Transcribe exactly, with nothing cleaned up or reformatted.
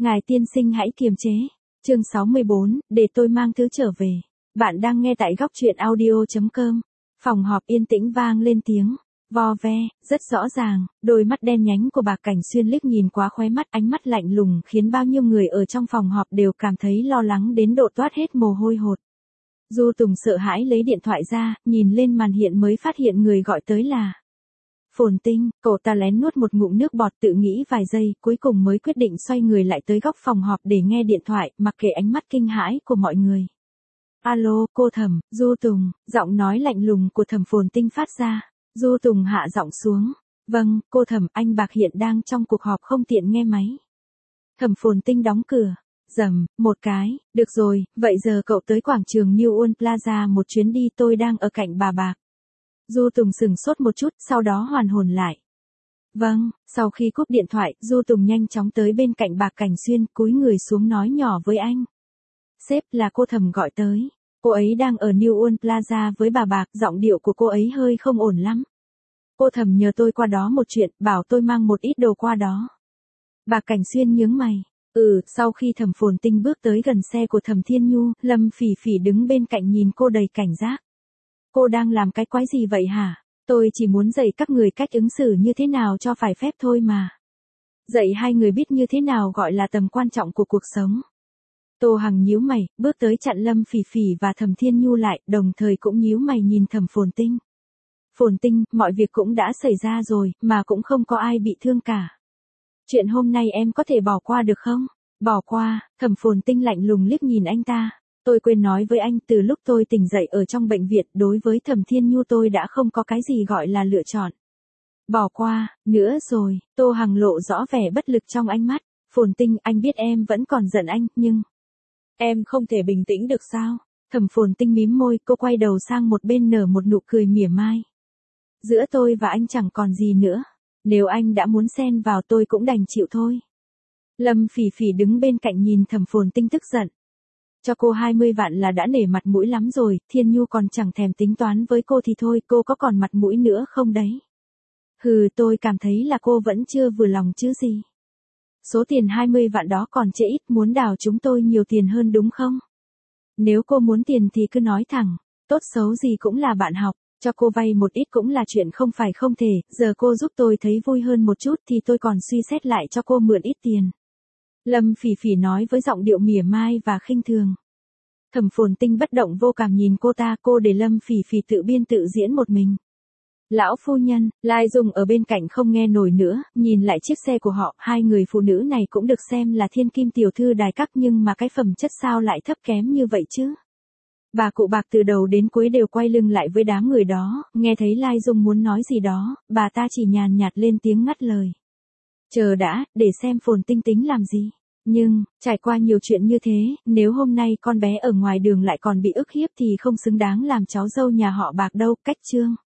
Ngài tiên sinh hãy kiềm chế. Chương sáu mươi bốn, để tôi mang thứ trở về. Bạn đang nghe tại góc truyện audio chấm com. Phòng họp yên tĩnh vang lên tiếng vo ve, rất rõ ràng, đôi mắt đen nhánh của bà Cảnh Xuyên liếc nhìn quá khóe mắt, ánh mắt lạnh lùng khiến bao nhiêu người ở trong phòng họp đều cảm thấy lo lắng đến độ toát hết mồ hôi hột. Du Tùng sợ hãi lấy điện thoại ra, nhìn lên màn hiện mới phát hiện người gọi tới là Phồn Tinh. Cậu ta lén nuốt một ngụm nước bọt, tự nghĩ vài giây, cuối cùng mới quyết định xoay người lại tới góc phòng họp để nghe điện thoại, mặc kệ ánh mắt kinh hãi của mọi người. Alo, cô Thẩm, Du Tùng, giọng nói lạnh lùng của Thẩm Phồn Tinh phát ra. Du Tùng hạ giọng xuống. Vâng, cô Thẩm, anh Bạc hiện đang trong cuộc họp không tiện nghe máy. Thẩm Phồn Tinh đóng cửa. Dầm, một cái, được rồi, vậy giờ cậu tới quảng trường New Ulm Plaza một chuyến đi, tôi đang ở cạnh bà Bạc. Du Tùng sừng sốt một chút, sau đó hoàn hồn lại. Vâng, sau khi cúp điện thoại, Du Tùng nhanh chóng tới bên cạnh bà Cảnh Xuyên, cúi người xuống nói nhỏ với anh. Sếp, là cô Thẩm gọi tới. Cô ấy đang ở New Ulm Plaza với bà Bạc, giọng điệu của cô ấy hơi không ổn lắm. Cô Thẩm nhờ tôi qua đó một chuyện, bảo tôi mang một ít đồ qua đó. Bà Cảnh Xuyên nhướng mày. Ừ, sau khi Thẩm Phồn Tinh bước tới gần xe của Thẩm Thiên Nhu, Lâm Phỉ Phỉ đứng bên cạnh nhìn cô đầy cảnh giác. Cô đang làm cái quái gì vậy hả? Tôi chỉ muốn dạy các người cách ứng xử như thế nào cho phải phép thôi mà. Dạy hai người biết như thế nào gọi là tầm quan trọng của cuộc sống. Tô Hằng nhíu mày, bước tới chặn Lâm Phỉ Phỉ và Thẩm Thiên Nhu lại, đồng thời cũng nhíu mày nhìn Thẩm Phồn Tinh. Phồn Tinh, mọi việc cũng đã xảy ra rồi, mà cũng không có ai bị thương cả. Chuyện hôm nay em có thể bỏ qua được không? Bỏ qua, Thẩm Phồn Tinh lạnh lùng liếc nhìn anh ta. Tôi quên nói với anh, từ lúc tôi tỉnh dậy ở trong bệnh viện, đối với Thẩm Thiên Nhu tôi đã không có cái gì gọi là lựa chọn. Bỏ qua, nữa rồi, Tô Hằng lộ rõ vẻ bất lực trong ánh mắt. Phồn Tinh, anh biết em vẫn còn giận anh, nhưng em không thể bình tĩnh được sao? Thẩm Phồn Tinh mím môi, cô quay đầu sang một bên nở một nụ cười mỉa mai. Giữa tôi và anh chẳng còn gì nữa. Nếu anh đã muốn xen vào tôi cũng đành chịu thôi. Lâm Phỉ Phỉ đứng bên cạnh nhìn Thẩm Phồn Tinh tức giận. Cho cô hai mươi vạn là đã nể mặt mũi lắm rồi, Thiên Nhu còn chẳng thèm tính toán với cô thì thôi, cô có còn mặt mũi nữa không đấy? Hừ, tôi cảm thấy là cô vẫn chưa vừa lòng chứ gì. Số tiền hai mươi vạn đó còn trễ ít, muốn đào chúng tôi nhiều tiền hơn đúng không? Nếu cô muốn tiền thì cứ nói thẳng, tốt xấu gì cũng là bạn học, cho cô vay một ít cũng là chuyện không phải không thể, giờ cô giúp tôi thấy vui hơn một chút thì tôi còn suy xét lại cho cô mượn ít tiền. Lâm Phỉ Phỉ nói với giọng điệu mỉa mai và khinh thường. Thẩm Phồn Tinh bất động vô cảm nhìn cô ta, cô để Lâm Phỉ Phỉ tự biên tự diễn một mình. Lão phu nhân, Lai Dung ở bên cạnh không nghe nổi nữa, nhìn lại chiếc xe của họ, hai người phụ nữ này cũng được xem là thiên kim tiểu thư đài các nhưng mà cái phẩm chất sao lại thấp kém như vậy chứ? Bà cụ Bạc từ đầu đến cuối đều quay lưng lại với đám người đó, nghe thấy Lai Dung muốn nói gì đó, bà ta chỉ nhàn nhạt lên tiếng ngắt lời. Chờ đã, để xem Phồn Tinh tính làm gì. Nhưng, trải qua nhiều chuyện như thế, nếu hôm nay con bé ở ngoài đường lại còn bị ức hiếp thì không xứng đáng làm cháu dâu nhà họ Bạc đâu, cách chương.